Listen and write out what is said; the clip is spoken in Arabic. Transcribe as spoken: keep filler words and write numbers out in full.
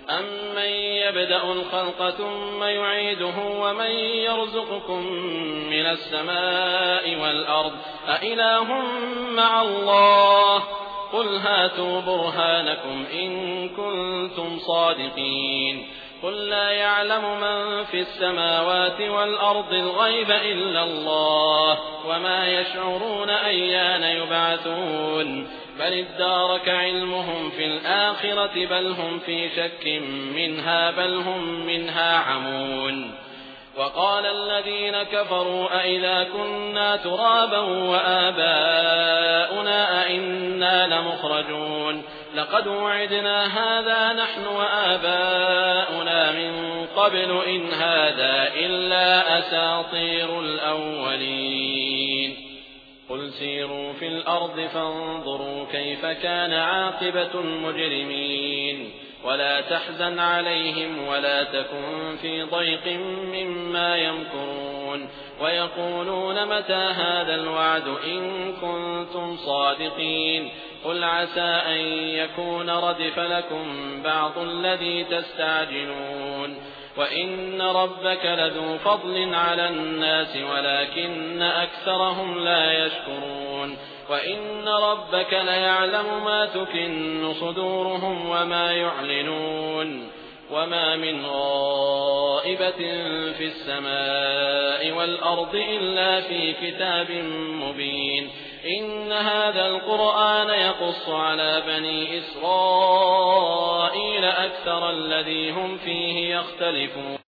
أَمَّن يَبْدَأُ الْخَلْقَ ثُمَّ يُعِيدُهُ وَمَن يَرْزُقُكُم مِّنَ السَّمَاءِ وَالْأَرْضِ أَإِلَٰهٌ مَّعَ اللَّهِ ۚ قُلْ هَاتُوا بُرْهَانَكُمْ إِن كُنتُمْ صَادِقِينَ قُل لَّا يَعْلَمُ مَن فِي السَّمَاوَاتِ وَالْأَرْضِ الْغَيْبَ إِلَّا اللَّهُ وَمَا يَشْعُرُونَ أَيَّانَ يُبْعَثُونَ بَلِ ادَّارَكَ عِلْمُهُمْ فِي الْآخِرَةِ بَلْ هُمْ في شَكٍّ مِّنْهَا بَلْ هُم مِّنْهَا عَمُونَ وَقَالَ الَّذِينَ كَفَرُوا أَإِذَا كُنَّا تُرَابًا وَآبَاؤُنَا أَإِنَّا لَمُخْرَجُونَ لَقَدْ وُعِدْنَا هَٰذَا نَحْنُ وَآبَاؤُنَا مِن قَبْلُ إِنْ هَٰذَا إِلَّا أَسَاطِيرُ الْأَوَّلِينَ قُلْ سِيرُوا فِي الْأَرْضِ فَانظُرُوا كَيْفَ كَانَ عَاقِبَةُ الْمُجْرِمِينَ وَلَا تَحْزَنْ عَلَيْهِمْ وَلَا تَكُن فِي ضَيْقٍ مِّمَّا يَمْكُرُونَ وَيَقُولُونَ مَتَىٰ هَٰذَا الْوَعْدُ إِن كُنتُمْ صَادِقِينَ قُلْ عَسَىٰ أَن يَكُونَ رَدِفَ لَكُم بَعْضُ الَّذِي تَسْتَعْجِلُونَ وَإِنَّ رَبَّكَ لَذُو فَضْلٍ عَلَى النَّاسِ وَلَٰكِنَّ أَكْثَرَهُمْ لَا يَشْكُرُونَ وَإِنَّ رَبَّكَ لَيَعْلَمُ مَا تُكِنُّ صُدُورُهُمْ وَمَا يُعْلِنُونَ وَمَا مِنْ غَائِبَةٍ فِي السَّمَاءِ وَالْأَرْضِ إِلَّا فِي كِتَابٍ مُّبِينٍ إِنَّ هَٰذَا الْقُرْآنَ يَقُصُّ عَلَىٰ بَنِي إِسْرَائِيلَ أَكْثَرَ الَّذِي هُمْ فِيهِ يَخْتَلِفُونَ